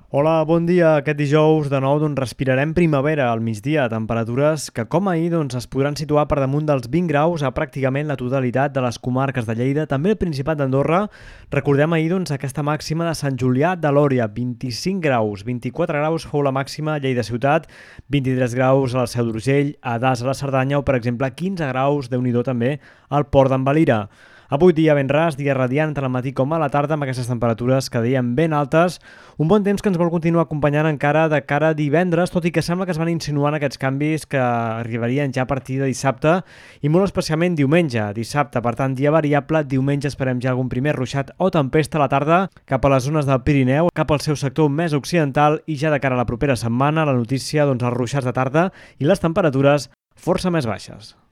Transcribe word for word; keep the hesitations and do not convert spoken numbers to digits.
Hola, bon dia. Aquest dijous de nou doncs, respirarem primavera al migdia, temperatures que com ahir doncs, es podran situar per damunt dels vint graus a pràcticament la totalitat de les comarques de Lleida, també el Principat d'Andorra. Recordem ahir doncs, aquesta màxima de Sant Julià de Lòria, vint-i-cinc graus, vint-i-quatre graus fou la màxima a Lleida ciutat, vint-i-tres graus a la Seu d'Urgell, a Das a la Cerdanya o per exemple quinze graus, déu-n'hi-do també, al Port d'en Valira. Avui dia ben ras, dia radiant tant al matí com a la tarda amb aquestes temperatures que dèiem ben altes. Un bon temps que ens vol continuar acompanyant encara de cara a divendres, tot i que sembla que es van insinuant aquests canvis que arribarien ja a partir de dissabte i molt especialment diumenge. Dissabte, per tant, dia variable, diumenge esperem ja algun primer ruixat o tempesta a la tarda cap a les zones del Pirineu, cap al seu sector més occidental i ja de cara a la propera setmana la notícia, doncs els ruixats de tarda i les temperatures força més baixes.